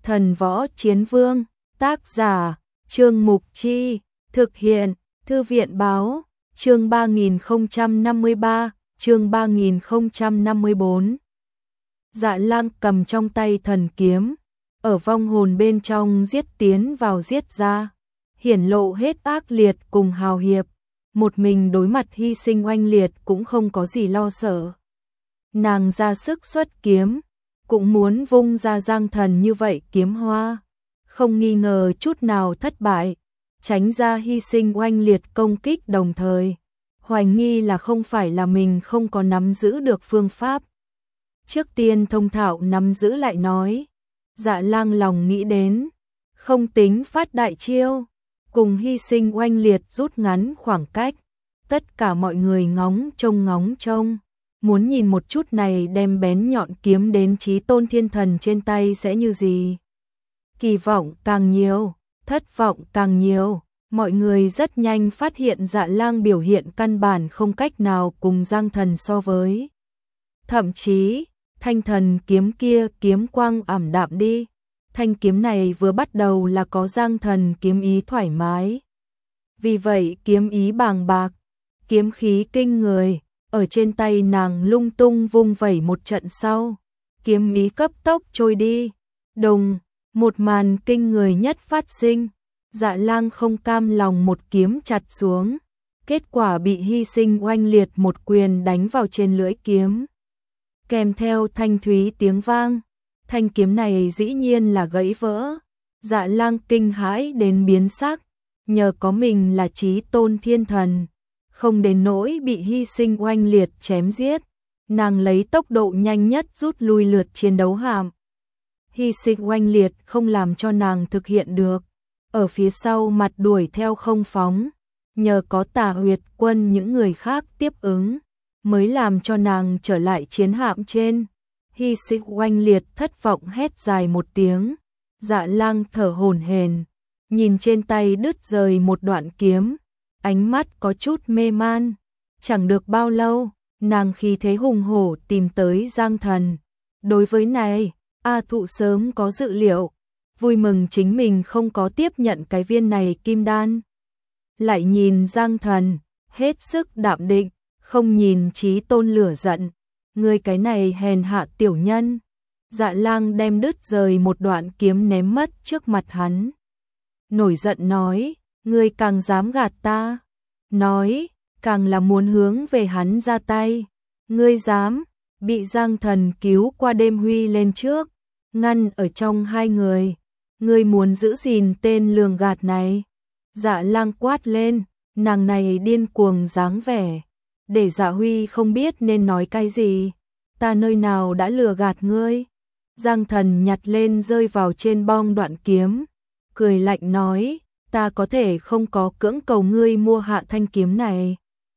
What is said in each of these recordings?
Thần Võ Chiến Vương, tác giả, Trương Mục Chi, thực hiện, Thư viện báo, chương 3053, chương 3054. Dạ Lang cầm trong tay thần kiếm, ở vong hồn bên trong giết tiến vào giết ra, hiển lộ hết ác liệt cùng hào hiệp, một mình đối mặt hy sinh oanh liệt cũng không có gì lo sợ. Nàng ra sức xuất kiếm, cũng muốn vung ra giang thần như vậy kiếm hoa, không nghi ngờ chút nào thất bại, tránh ra hy sinh oanh liệt công kích đồng thời, hoài nghi là không phải là mình không có nắm giữ được phương pháp. Trước tiên thông thạo nắm giữ lại nói, Dạ Lang lòng nghĩ đến, không tính phát đại chiêu, cùng hy sinh oanh liệt rút ngắn khoảng cách, tất cả mọi người ngóng trông, muốn nhìn một chút này đem bén nhọn kiếm đến Chí Tôn Thiên Thần trên tay sẽ như gì. Kỳ vọng càng nhiều, thất vọng càng nhiều, mọi người rất nhanh phát hiện Dạ Lang biểu hiện căn bản không cách nào cùng Giang Thần so với. Thậm chí, thanh thần kiếm kia kiếm quang ảm đạm đi, thanh kiếm này vừa bắt đầu là có Giang Thần kiếm ý thoải mái. Vì vậy kiếm ý bàng bạc, kiếm khí kinh người, ở trên tay nàng lung tung vung vẩy một trận sau, kiếm ý cấp tốc trôi đi, đùng, một màn kinh người nhất phát sinh, Dạ Lang không cam lòng một kiếm chặt xuống, kết quả bị hy sinh oanh liệt một quyền đánh vào trên lưỡi kiếm. Kèm theo thanh thúy tiếng vang, thanh kiếm này dĩ nhiên là gãy vỡ, Dạ Lang kinh hãi đến biến sắc, nhờ có mình là Chí Tôn Thiên Thần, không đến nỗi bị hy sinh oanh liệt chém giết, nàng lấy tốc độ nhanh nhất rút lui lượt chiến đấu hàm. Hy sinh oanh liệt không làm cho nàng thực hiện được, ở phía sau mặt đuổi theo không phóng, nhờ có Tà Huyệt Quân những người khác tiếp ứng, mới làm cho nàng trở lại chiến hạm trên. Hy sinh oanh liệt thất vọng hét dài một tiếng, Dạ Lang thở hổn hển, nhìn trên tay đứt rời một đoạn kiếm, ánh mắt có chút mê man. Chẳng được bao lâu, nàng khí thế hùng hổ tìm tới Giang Thần. Đối với này, A Thụ sớm có dự liệu, vui mừng chính mình không có tiếp nhận cái viên này kim đan. Lại nhìn Giang Thần, hết sức đạm định, không nhìn Chí Tôn lửa giận, ngươi cái này hèn hạ tiểu nhân. Dạ Lang đem đứt rời một đoạn kiếm ném mất trước mặt hắn. Nổi giận nói, ngươi càng dám gạt ta. Nói, càng là muốn hướng về hắn ra tay. Ngươi dám, bị Giang Thần cứu qua đêm huy lên trước, ngăn ở trong hai người. Ngươi muốn giữ gìn tên lường gạt này. Dạ Lang quát lên, nàng này điên cuồng dáng vẻ, để Dạ Huy không biết nên nói cái gì. Ta nơi nào đã lừa gạt ngươi? Giang Thần nhặt lên rơi vào trên bong đoạn kiếm, cười lạnh nói, ta có thể không có cưỡng cầu ngươi mua hạ thanh kiếm này.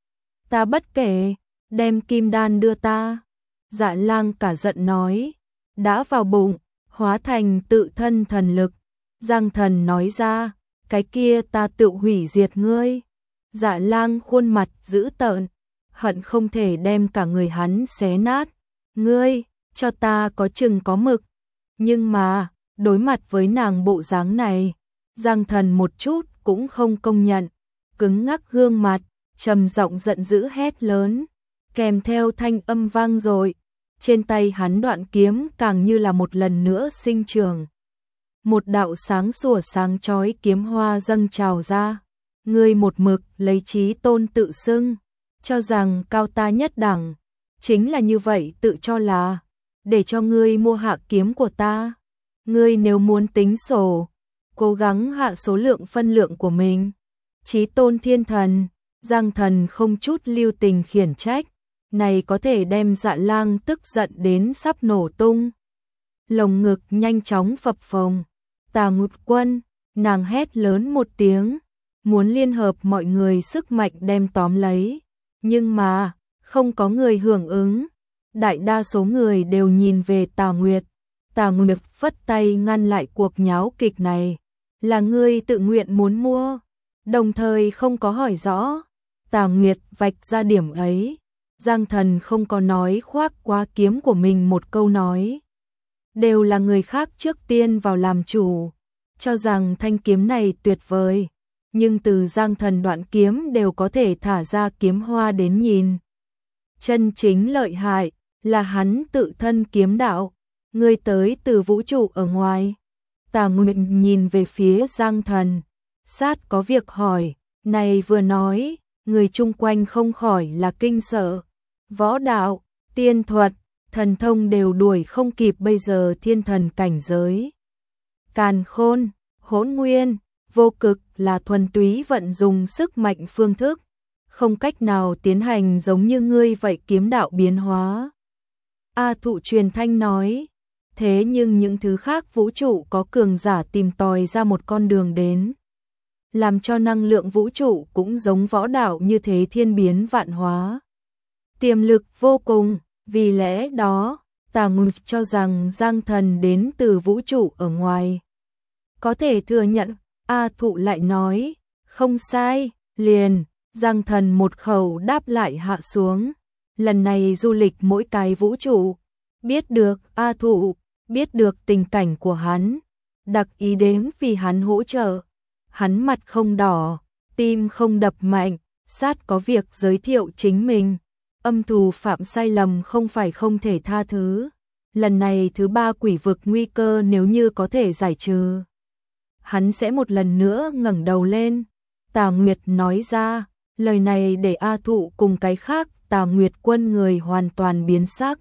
Ta bất kể, đem kim đan đưa ta. Dạ Lang cả giận nói, đã vào bụng, hóa thành tự thân thần lực. Giang Thần nói ra, cái kia ta tự hủy diệt ngươi. Dạ Lang khuôn mặt dữ tợn, hận không thể đem cả người hắn xé nát. Ngươi, cho ta có chừng có mực. Nhưng mà, đối mặt với nàng bộ dáng này, Giang Thần một chút cũng không công nhận, cứng ngắc gương mặt, trầm giọng giận dữ hét lớn, kèm theo thanh âm vang dội, trên tay hắn đoạn kiếm càng như là một lần nữa sinh trưởng. Một đạo sáng sủa sáng chói kiếm hoa dâng trào ra, ngươi một mực lấy Chí Tôn tự xưng, cho rằng cao ta nhất đẳng, chính là như vậy tự cho là, để cho ngươi mua hạ kiếm của ta. Ngươi nếu muốn tính sổ, cố gắng hạ số lượng phân lượng của mình. Chí Tôn Thiên Thần, Giang Thần không chút lưu tình khiển trách, này có thể đem Dạ Lang tức giận đến sắp nổ tung. Lồng ngực nhanh chóng phập phồng, Tà Ngụt Quân, nàng hét lớn một tiếng, muốn liên hợp mọi người sức mạnh đem tóm lấy, nhưng mà, không có người hưởng ứng. Đại đa số người đều nhìn về Tà Nguyệt. Tà Nguyệt phất tay ngăn lại cuộc nháo kịch này. Là ngươi tự nguyện muốn mua, đồng thời không có hỏi rõ. Tà Nguyệt vạch ra điểm ấy. Giang Thần không có nói khoác qua kiếm của mình một câu nói. đều là người khác trước tiên vào làm chủ, cho rằng thanh kiếm này tuyệt vời, nhưng từ Giang Thần đoạn kiếm đều có thể thả ra kiếm hoa đến nhìn. Chân chính lợi hại là hắn tự thân kiếm đạo, ngươi tới từ vũ trụ ở ngoài. Tà Nguyệt nhìn về phía Giang Thần, sát có việc hỏi, này vừa nói, người chung quanh không khỏi là kinh sợ. Võ đạo, tiên thuật, thần thông đều đuổi không kịp bây giờ thiên thần cảnh giới. Càn khôn, hỗn nguyên, vô cực là thuần túy vận dùng sức mạnh phương thức, không cách nào tiến hành giống như ngươi vậy kiếm đạo biến hóa. A Thụ truyền thanh nói, thế nhưng những thứ khác vũ trụ có cường giả tìm tòi ra một con đường đến, làm cho năng lượng vũ trụ cũng giống võ đạo như thế thiên biến vạn hóa. Tiềm lực vô cùng, vì lẽ đó, Tà Nguyệt cho rằng Giang Thần đến từ vũ trụ ở ngoài. Có thể thừa nhận, A Thụ lại nói, không sai, liền, Giang Thần một khẩu đáp lại hạ xuống. Lần này du lịch mỗi cái vũ trụ, biết được A Thụ, biết được tình cảnh của hắn, đặc ý đến vì hắn hỗ trợ. Hắn mặt không đỏ, tim không đập mạnh, sát có việc giới thiệu chính mình. Âm thù phạm sai lầm không phải không thể tha thứ. Lần này thứ ba quỷ vực nguy cơ nếu như có thể giải trừ, hắn sẽ một lần nữa ngẩng đầu lên. Tà Nguyệt nói ra, lời này để A Thụ cùng cái khác Tà Nguyệt quân người hoàn toàn biến sắc.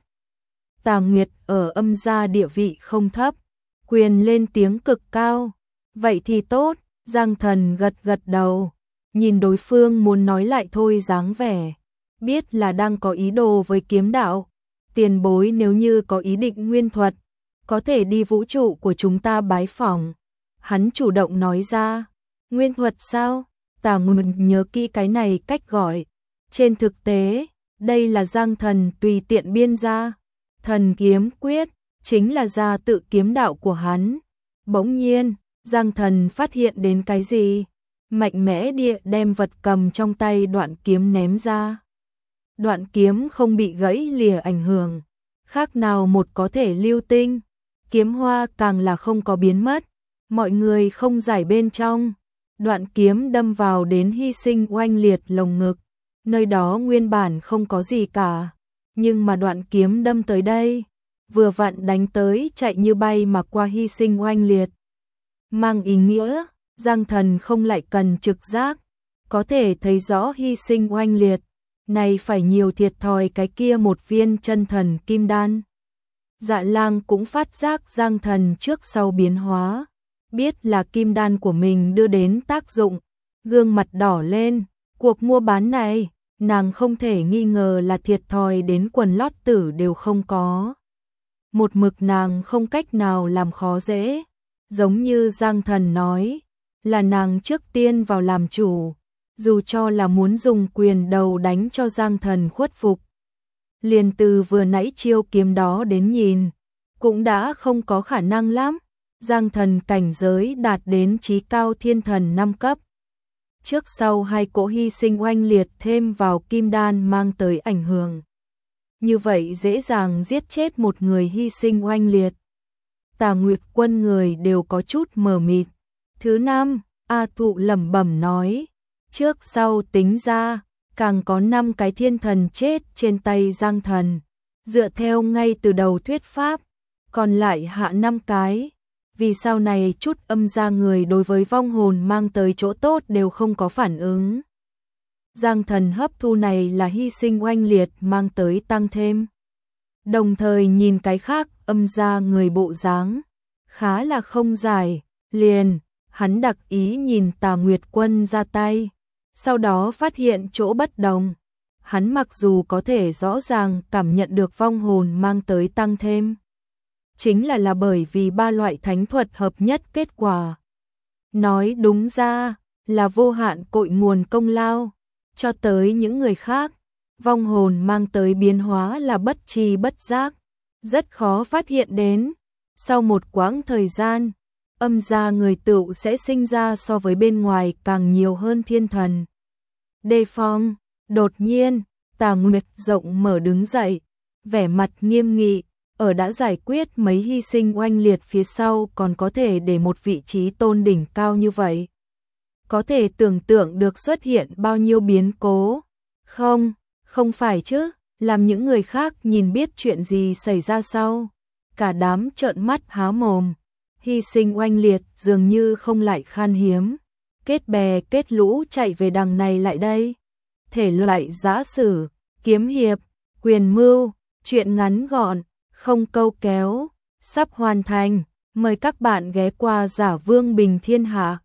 Tà Nguyệt ở âm gia địa vị không thấp, quyền lên tiếng cực cao. Vậy thì tốt, Giang Thần gật gật đầu, nhìn đối phương muốn nói lại thôi dáng vẻ, biết là đang có ý đồ với kiếm đạo. Tiền bối nếu như có ý định nguyên thuật, có thể đi vũ trụ của chúng ta bái phỏng. Hắn chủ động nói ra, nguyên thuật sao? Tà Nguyệt nhớ kỹ cái này cách gọi. Trên thực tế, đây là Giang Thần tùy tiện biên ra. Thần kiếm quyết, chính là ra tự kiếm đạo của hắn. Bỗng nhiên, Giang Thần phát hiện đến cái gì? Mạnh mẽ địa đem vật cầm trong tay đoạn kiếm ném ra. Đoạn kiếm không bị gãy lìa ảnh hưởng, khác nào một có thể lưu tinh. Kiếm hoa càng là không có biến mất, mọi người không giải bên trong. Đoạn kiếm đâm vào đến hy sinh oanh liệt lồng ngực, nơi đó nguyên bản không có gì cả, nhưng mà đoạn kiếm đâm tới đây, vừa vặn đánh tới chạy như bay mà qua hy sinh oanh liệt. Mang ý nghĩa, Giang Thần không lại cần trực giác, có thể thấy rõ hy sinh oanh liệt, này phải nhiều thiệt thòi cái kia một viên chân thần kim đan. Dạ Lang cũng phát giác Giang Thần trước sau biến hóa, biết là kim đan của mình đưa đến tác dụng, gương mặt đỏ lên. Cuộc mua bán này, nàng không thể nghi ngờ là thiệt thòi đến quần lót tử đều không có. Một mực nàng không cách nào làm khó dễ, giống như Giang Thần nói, là nàng trước tiên vào làm chủ, dù cho là muốn dùng quyền đầu đánh cho Giang Thần khuất phục. Liền từ vừa nãy chiêu kiếm đó đến nhìn, cũng đã không có khả năng lắm. Giang Thần cảnh giới đạt đến chí cao thiên thần 5 cấp. Trước sau hai cỗ hy sinh oanh liệt thêm vào kim đan mang tới ảnh hưởng. Như vậy dễ dàng giết chết một người hy sinh oanh liệt. Tà Nguyệt quân người đều có chút mờ mịt. Thứ năm, A Thụ lẩm bẩm nói, trước sau tính ra, càng có 5 cái thiên thần chết trên tay Giang Thần. Dựa theo ngay từ đầu thuyết pháp, còn lại hạ 5 cái. Vì sau này chút âm gia người đối với vong hồn mang tới chỗ tốt đều không có phản ứng. Giang Thần hấp thu này là hy sinh oanh liệt mang tới tăng thêm. Đồng thời nhìn cái khác âm gia người bộ dáng, khá là không giải, liền, hắn đặc ý nhìn Tà Nguyệt quân ra tay, sau đó phát hiện chỗ bất đồng. Hắn mặc dù có thể rõ ràng cảm nhận được vong hồn mang tới tăng thêm, chính là bởi vì 3 loại thánh thuật hợp nhất kết quả. Nói đúng ra, là vô hạn cội nguồn công lao, cho tới những người khác, vong hồn mang tới biến hóa là bất tri bất giác, rất khó phát hiện đến. Sau một quãng thời gian, âm gia người tựu sẽ sinh ra so với bên ngoài càng nhiều hơn thiên thần. Đề phòng, đột nhiên, Tà Nguyệt rộng mở đứng dậy, vẻ mặt nghiêm nghị, ở đã giải quyết mấy hy sinh oanh liệt phía sau còn có thể để một vị trí tôn đỉnh cao như vậy. Có thể tưởng tượng được xuất hiện bao nhiêu biến cố. Không, không phải chứ, làm những người khác nhìn biết chuyện gì xảy ra sau. Cả đám trợn mắt há mồm, hy sinh oanh liệt dường như không lại khan hiếm. Kết bè kết lũ chạy về đằng này lại đây. Thể loại giã sử, kiếm hiệp, quyền mưu, chuyện ngắn gọn, không câu kéo, sắp hoàn thành. Mời các bạn ghé qua Giả Vương Bình Thiên Hạ.